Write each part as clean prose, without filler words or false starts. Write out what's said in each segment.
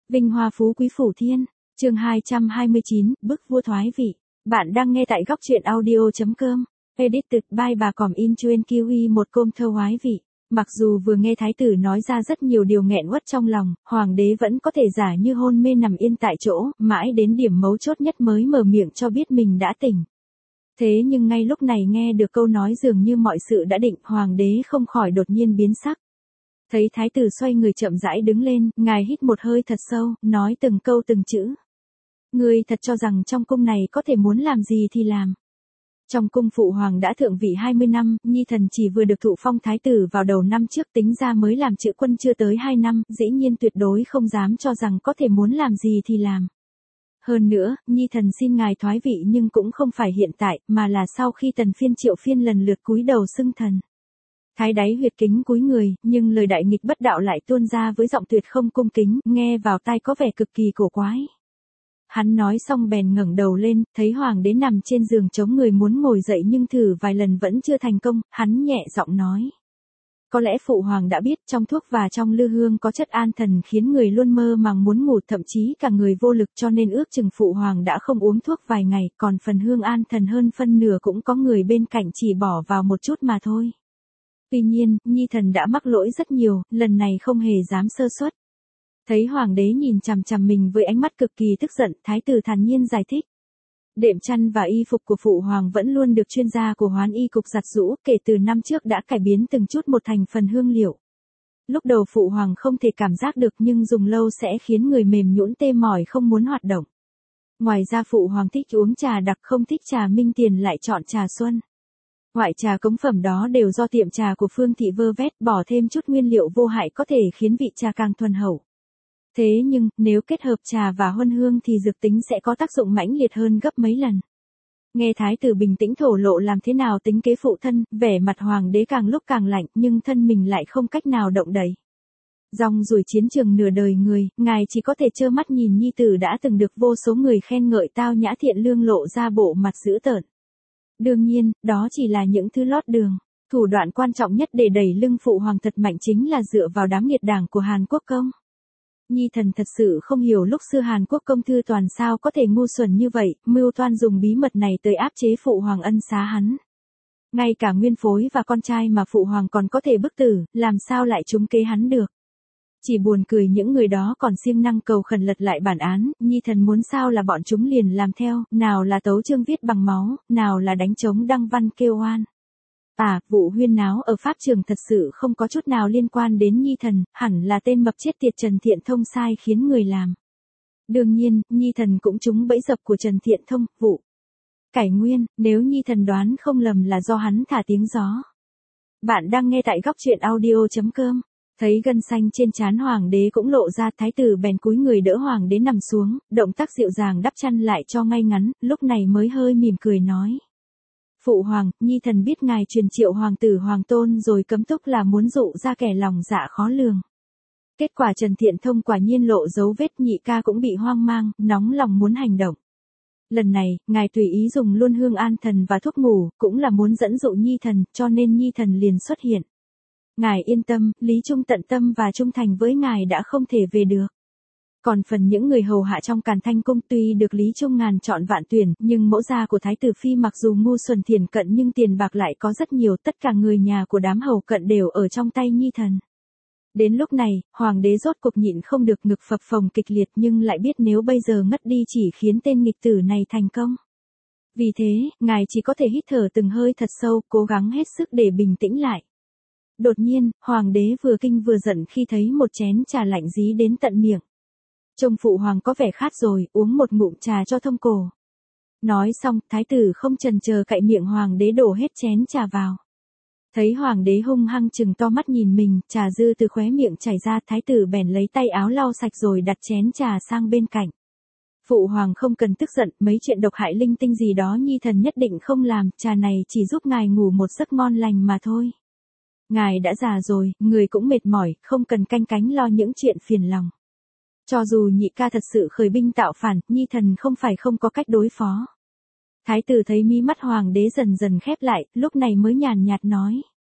Vinh hoa phú quý phủ thiên, chương 229, bức vua thoái vị. Bạn đang nghe tại góc truyện audio.com. Edited by bà Còm In Chuyên Kiwi một công thơ hoái vị. Mặc dù vừa nghe thái tử nói ra rất nhiều điều nghẹn uất trong lòng, hoàng đế vẫn có thể giả như hôn mê nằm yên tại chỗ, mãi đến điểm mấu chốt nhất mới mở miệng cho biết mình đã tỉnh. Thế nhưng ngay lúc này nghe được câu nói dường như mọi sự đã định, hoàng đế không khỏi đột nhiên biến sắc. Thấy thái tử xoay người chậm rãi đứng lên, ngài hít một hơi thật sâu, nói từng câu từng chữ. Ngươi thật cho rằng trong cung này có thể muốn làm gì thì làm. Trong cung phụ hoàng đã thượng vị 20 năm, nhi thần chỉ vừa được thụ phong thái tử vào đầu năm trước, tính ra mới làm chữ quân chưa tới 2 năm, dĩ nhiên tuyệt đối không dám cho rằng có thể muốn làm gì thì làm. Hơn nữa, nhi thần xin ngài thoái vị nhưng cũng không phải hiện tại, mà là sau khi Tần Phiên Triệu Phiên lần lượt cúi đầu xưng thần. Thái đáy huyệt kính cúi người, nhưng lời đại nghịch bất đạo lại tuôn ra với giọng tuyệt không cung kính, nghe vào tai có vẻ cực kỳ cổ quái. Hắn nói xong bèn ngẩng đầu lên, thấy hoàng đế nằm trên giường chống người muốn ngồi dậy nhưng thử vài lần vẫn chưa thành công, hắn nhẹ giọng nói. Có lẽ phụ hoàng đã biết trong thuốc và trong lư hương có chất an thần khiến người luôn mơ màng muốn ngủ, thậm chí cả người vô lực, cho nên ước chừng phụ hoàng đã không uống thuốc vài ngày, còn phần hương an thần hơn phân nửa cũng có người bên cạnh chỉ bỏ vào một chút mà thôi. Tuy nhiên, nhi thần đã mắc lỗi rất nhiều, lần này không hề dám sơ suất. Thấy hoàng đế nhìn chằm chằm mình với ánh mắt cực kỳ tức giận, thái tử thản nhiên giải thích. Đệm chăn và y phục của phụ hoàng vẫn luôn được chuyên gia của Hoán Y cục giặt giũ, kể từ năm trước đã cải biến từng chút một thành phần hương liệu. Lúc đầu phụ hoàng không thể cảm giác được nhưng dùng lâu sẽ khiến người mềm nhũn tê mỏi không muốn hoạt động. Ngoài ra phụ hoàng thích uống trà đặc, không thích trà Minh Tiền lại chọn trà Xuân. Ngoại trà cống phẩm đó đều do tiệm trà của Phương thị vơ vét, bỏ thêm chút nguyên liệu vô hại có thể khiến vị trà càng thuần hậu. Thế nhưng, nếu kết hợp trà và huân hương thì dược tính sẽ có tác dụng mãnh liệt hơn gấp mấy lần. Nghe thái tử bình tĩnh thổ lộ làm thế nào tính kế phụ thân, vẻ mặt hoàng đế càng lúc càng lạnh, nhưng thân mình lại không cách nào động đậy. Rong ruổi chiến trường nửa đời người, ngài chỉ có thể trơ mắt nhìn nhi tử đã từng được vô số người khen ngợi tao nhã thiện lương lộ ra bộ mặt dữ tợn. Đương nhiên, đó chỉ là những thứ lót đường. Thủ đoạn quan trọng nhất để đẩy lưng phụ hoàng thật mạnh chính là dựa vào đám nghiệt đảng của Hàn Quốc công. Nhi thần thật sự không hiểu lúc xưa Hàn Quốc công Thư Toàn sao có thể ngu xuẩn như vậy, mưu toan dùng bí mật này tới áp chế phụ hoàng ân xá hắn. Ngay cả nguyên phối và con trai mà phụ hoàng còn có thể bức tử, làm sao lại trúng kế hắn được. Chỉ buồn cười những người đó còn siêng năng cầu khẩn lật lại bản án, nhi thần muốn sao là bọn chúng liền làm theo, nào là tấu chương viết bằng máu, nào là đánh trống đăng văn kêu oan. Vụ huyên náo ở pháp trường thật sự không có chút nào liên quan đến nhi thần, hẳn là tên mập chết tiệt Trần Thiện Thông sai khiến người làm. Đương nhiên, nhi thần cũng trúng bẫy dập của Trần Thiện Thông, vụ cải nguyên, nếu nhi thần đoán không lầm là do hắn thả tiếng gió. Bạn đang nghe tại góc truyện audio.com. Thấy gân xanh trên trán hoàng đế cũng lộ ra, thái tử bèn cúi người đỡ hoàng đế nằm xuống, động tác dịu dàng đắp chăn lại cho ngay ngắn, lúc này mới hơi mỉm cười nói. Phụ hoàng, nhi thần biết ngài truyền triệu hoàng tử hoàng tôn rồi cấm túc là muốn dụ ra kẻ lòng dạ khó lường. Kết quả Trần Thiện Thông quả nhiên lộ dấu vết, nhị ca cũng bị hoang mang, nóng lòng muốn hành động. Lần này, ngài tùy ý dùng luôn hương an thần và thuốc ngủ, cũng là muốn dẫn dụ nhi thần, cho nên nhi thần liền xuất hiện. Ngài yên tâm, Lý Trung tận tâm và trung thành với ngài đã không thể về được. Còn phần những người hầu hạ trong Càn Thanh cung tuy được Lý Trung ngàn chọn vạn tuyển, nhưng mẫu gia của Thái tử Phi mặc dù ngu xuẩn thiển cận nhưng tiền bạc lại có rất nhiều, tất cả người nhà của đám hầu cận đều ở trong tay nhi thần. Đến lúc này, hoàng đế rốt cục nhịn không được, ngực phập phồng kịch liệt, nhưng lại biết nếu bây giờ ngất đi chỉ khiến tên nghịch tử này thành công. Vì thế, ngài chỉ có thể hít thở từng hơi thật sâu, cố gắng hết sức để bình tĩnh lại. Đột nhiên, hoàng đế vừa kinh vừa giận khi thấy một chén trà lạnh dí đến tận miệng. Trông phụ hoàng có vẻ khát rồi, uống một ngụm trà cho thông cổ. Nói xong, thái tử không chần chờ cạy miệng hoàng đế đổ hết chén trà vào. Thấy hoàng đế hung hăng trừng to mắt nhìn mình, trà dư từ khóe miệng chảy ra, thái tử bèn lấy tay áo lau sạch rồi đặt chén trà sang bên cạnh. Phụ hoàng không cần tức giận, mấy chuyện độc hại linh tinh gì đó nhi thần nhất định không làm, trà này chỉ giúp ngài ngủ một giấc ngon lành mà thôi. Ngài đã già rồi, người cũng mệt mỏi, không cần canh cánh lo những chuyện phiền lòng. Cho dù nhị ca thật sự khởi binh tạo phản, nhi thần không phải không có cách đối phó. Thái tử thấy mí mắt hoàng đế dần dần khép lại, lúc này mới nhàn nhạt nói.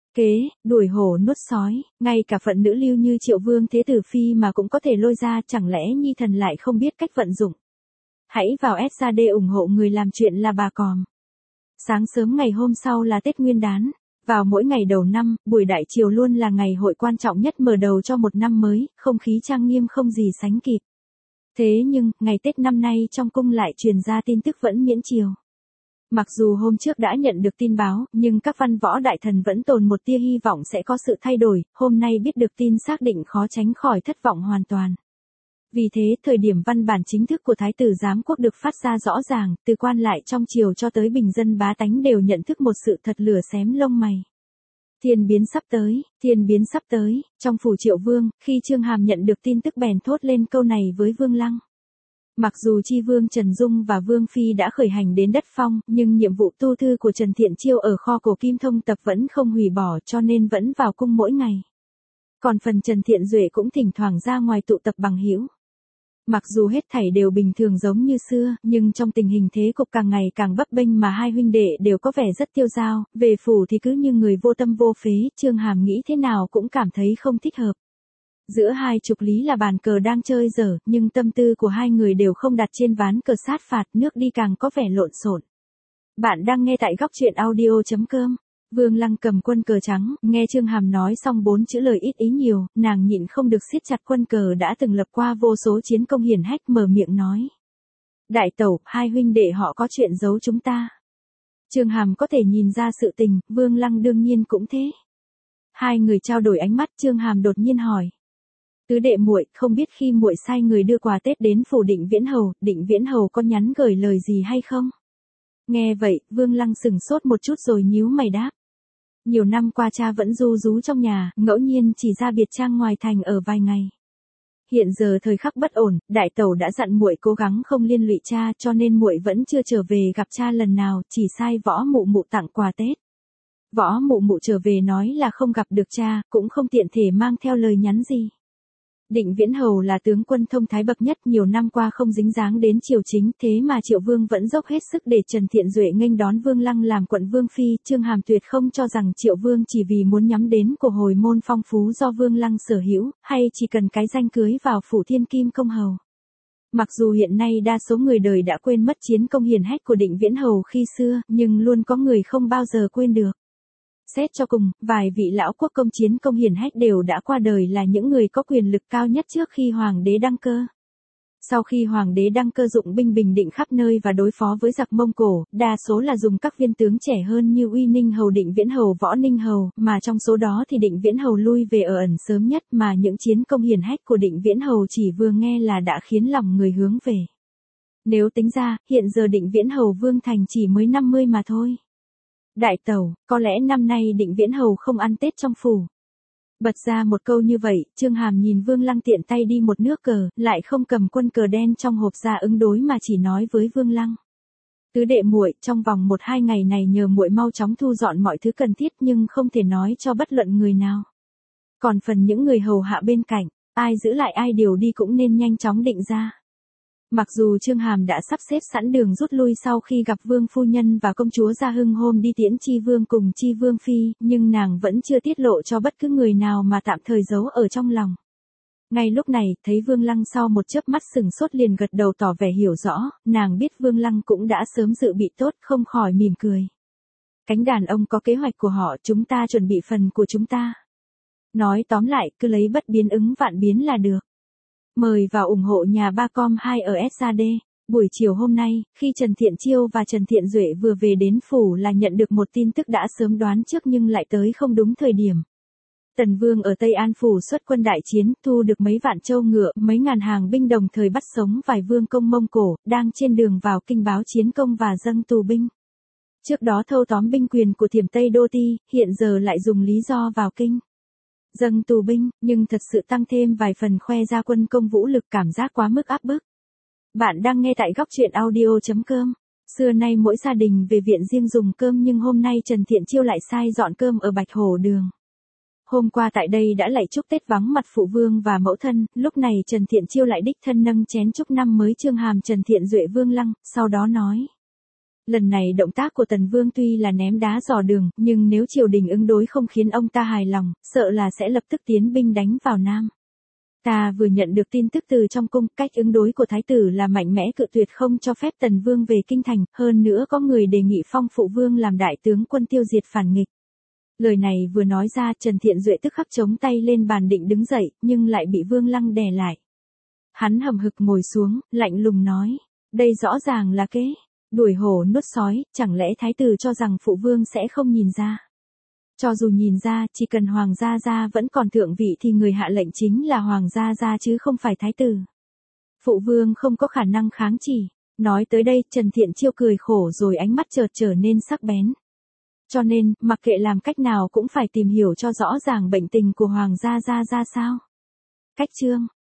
kế, đuổi hổ nuốt sói, ngay cả phận nữ lưu như Triệu Vương Thế Tử Phi mà cũng có thể lôi ra, chẳng lẽ Nhi thần lại không biết cách vận dụng. Hãy vào SAD ủng hộ người làm chuyện là bà Còm. Sáng sớm ngày hôm sau là Tết Nguyên đán. Vào mỗi ngày đầu năm, buổi đại triều luôn là ngày hội quan trọng nhất mở đầu cho một năm mới, không khí trang nghiêm không gì sánh kịp. Thế nhưng, ngày Tết năm nay trong cung lại truyền ra tin tức vẫn miễn triều. Mặc dù hôm trước đã nhận được tin báo, nhưng các văn võ đại thần vẫn tồn một tia hy vọng sẽ có sự thay đổi, hôm nay biết được tin xác định khó tránh khỏi thất vọng hoàn toàn. Vì thế, thời điểm văn bản chính thức của Thái tử Giám Quốc được phát ra rõ ràng, từ quan lại trong triều cho tới bình dân bá tánh đều nhận thức một sự thật lửa xém lông mày. Thiên biến sắp tới, thiên biến sắp tới, trong phủ Triệu Vương, khi Chương Hàm nhận được tin tức bèn thốt lên câu này với Vương Lăng. Mặc dù Chi Vương Trần Dung và Vương Phi đã khởi hành đến đất phong, nhưng nhiệm vụ tu thư của Trần Thiện Chiêu ở kho cổ Kim Thông Tập vẫn không hủy bỏ cho nên vẫn vào cung mỗi ngày. Còn phần Trần Thiện Duệ cũng thỉnh thoảng ra ngoài tụ tập bằng hữu. Mặc dù hết thảy đều bình thường giống như xưa, nhưng trong tình hình thế cục càng ngày càng bấp bênh mà hai huynh đệ đều có vẻ rất tiêu dao, về phủ thì cứ như người vô tâm vô phế, Chương Hàm nghĩ thế nào cũng cảm thấy không thích hợp. Giữa hai trục lý là bàn cờ đang chơi dở, nhưng tâm tư của hai người đều không đặt trên ván cờ sát phạt, nước đi càng có vẻ lộn xộn. Bạn đang nghe tại góc truyện audio.com. Vương Lăng cầm quân cờ trắng, nghe Chương Hàm nói xong 4 chữ lời ít ý nhiều, nàng nhịn không được siết chặt quân cờ đã từng lập qua vô số chiến công hiển hách, mở miệng nói. Đại tẩu, hai huynh đệ họ có chuyện giấu chúng ta. Chương Hàm có thể nhìn ra sự tình, Vương Lăng đương nhiên cũng thế. Hai người trao đổi ánh mắt, Chương Hàm đột nhiên hỏi. Tứ đệ muội, không biết khi muội sai người đưa quà Tết đến phủ Định Viễn Hầu có nhắn gửi lời gì hay không? Nghe vậy, Vương Lăng sững sốt một chút rồi nhíu mày đáp. Nhiều năm qua cha vẫn ru rú trong nhà, ngẫu nhiên chỉ ra biệt trang ngoài thành ở vài ngày. Hiện giờ thời khắc bất ổn, đại tẩu đã dặn muội cố gắng không liên lụy cha, cho nên muội vẫn chưa trở về gặp cha lần nào, chỉ sai Võ Mụ Mụ tặng quà Tết. Võ Mụ Mụ trở về nói là không gặp được cha, cũng không tiện thể mang theo lời nhắn gì. Định Viễn Hầu là tướng quân thông thái bậc nhất, nhiều năm qua không dính dáng đến triều chính, thế mà Triệu Vương vẫn dốc hết sức để Trần Thiện Duệ nghênh đón Vương Lăng làm quận Vương Phi. Chương Hàm tuyệt không cho rằng Triệu Vương chỉ vì muốn nhắm đến của hồi môn phong phú do Vương Lăng sở hữu, hay chỉ cần cái danh cưới vào phủ Thiên Kim Công Hầu. Mặc dù hiện nay đa số người đời đã quên mất chiến công hiển hách của Định Viễn Hầu khi xưa, nhưng luôn có người không bao giờ quên được. Xét cho cùng, vài vị lão quốc công chiến công hiển hách đều đã qua đời là những người có quyền lực cao nhất trước khi hoàng đế đăng cơ. Sau khi hoàng đế đăng cơ dụng binh bình định khắp nơi và đối phó với giặc Mông Cổ, đa số là dùng các viên tướng trẻ hơn như Uy Ninh Hầu, Định Viễn Hầu, Võ Ninh Hầu, mà trong số đó thì Định Viễn Hầu lui về ở ẩn sớm nhất, mà những chiến công hiển hách của Định Viễn Hầu chỉ vừa nghe là đã khiến lòng người hướng về. Nếu tính ra, hiện giờ Định Viễn Hầu Vương Thành chỉ mới 50 mà thôi. Đại tẩu, có lẽ năm nay Định Viễn Hầu không ăn Tết trong phủ. Bật ra một câu như vậy, Chương Hàm nhìn Vương Lăng tiện tay đi một nước cờ, lại không cầm quân cờ đen trong hộp ra ứng đối mà chỉ nói với Vương Lăng. Tứ đệ muội, trong vòng 1-2 ngày này nhờ muội mau chóng thu dọn mọi thứ cần thiết nhưng không thể nói cho bất luận người nào. Còn phần những người hầu hạ bên cạnh, ai giữ lại ai điều đi cũng nên nhanh chóng định ra. Mặc dù Chương Hàm đã sắp xếp sẵn đường rút lui sau khi gặp Vương Phu Nhân và công chúa Gia Hưng hôm đi tiễn Chi Vương cùng Chi Vương Phi, nhưng nàng vẫn chưa tiết lộ cho bất cứ người nào mà tạm thời giấu ở trong lòng. Ngay lúc này, thấy Vương Lăng sau một chớp mắt sừng sốt liền gật đầu tỏ vẻ hiểu rõ, nàng biết Vương Lăng cũng đã sớm dự bị tốt, không khỏi mỉm cười. Cánh đàn ông có kế hoạch của họ, chúng ta chuẩn bị phần của chúng ta. Nói tóm lại, cứ lấy bất biến ứng vạn biến là được. Mời vào ủng hộ nhà ba com 2 ở SAD. Buổi chiều hôm nay, khi Trần Thiện Chiêu và Trần Thiện Duệ vừa về đến phủ là nhận được một tin tức đã sớm đoán trước nhưng lại tới không đúng thời điểm. Tần Vương ở Tây An phủ xuất quân đại chiến, thu được mấy vạn trâu ngựa, mấy ngàn hàng binh, đồng thời bắt sống vài vương công Mông Cổ, đang trên đường vào kinh báo chiến công và dâng tù binh. Trước đó thâu tóm binh quyền của Thiểm Tây Đô Ti, hiện giờ lại dùng lý do vào kinh dâng tù binh, nhưng thật sự tăng thêm vài phần khoe ra quân công vũ lực, cảm giác quá mức áp bức. Bạn đang nghe tại góc truyện audio.com. Xưa nay mỗi gia đình về viện riêng dùng cơm nhưng hôm nay Trần Thiện Chiêu lại sai dọn cơm ở Bạch Hổ Đường. Hôm qua tại đây đã lạy chúc Tết vắng mặt phụ vương và mẫu thân, lúc này Trần Thiện Chiêu lại đích thân nâng chén chúc năm mới Chương Hàm, Trần Thiện Duệ, Vương Lăng, sau đó nói. Lần này động tác của Tần Vương tuy là ném đá dò đường, nhưng nếu triều đình ứng đối không khiến ông ta hài lòng, sợ là sẽ lập tức tiến binh đánh vào Nam. Ta vừa nhận được tin tức từ trong cung, cách ứng đối của thái tử là mạnh mẽ cự tuyệt không cho phép Tần Vương về kinh thành, hơn nữa có người đề nghị phong phụ vương làm đại tướng quân tiêu diệt phản nghịch. Lời này vừa nói ra, Trần Thiện Duệ tức khắc chống tay lên bàn định đứng dậy, nhưng lại bị Vương Lăng đè lại. Hắn hầm hực ngồi xuống, lạnh lùng nói, đây rõ ràng là kế đuổi hổ nuốt sói, chẳng lẽ thái tử cho rằng phụ vương sẽ không nhìn ra? Cho dù nhìn ra, chỉ cần Hoàng gia gia vẫn còn thượng vị thì người hạ lệnh chính là Hoàng gia gia chứ không phải thái tử. Phụ vương không có khả năng kháng chỉ. Nói tới đây, Trần Thiện Chiêu cười khổ rồi ánh mắt chợt trở nên sắc bén. Cho nên, mặc kệ làm cách nào cũng phải tìm hiểu cho rõ ràng bệnh tình của Hoàng gia gia ra sao. Cách chương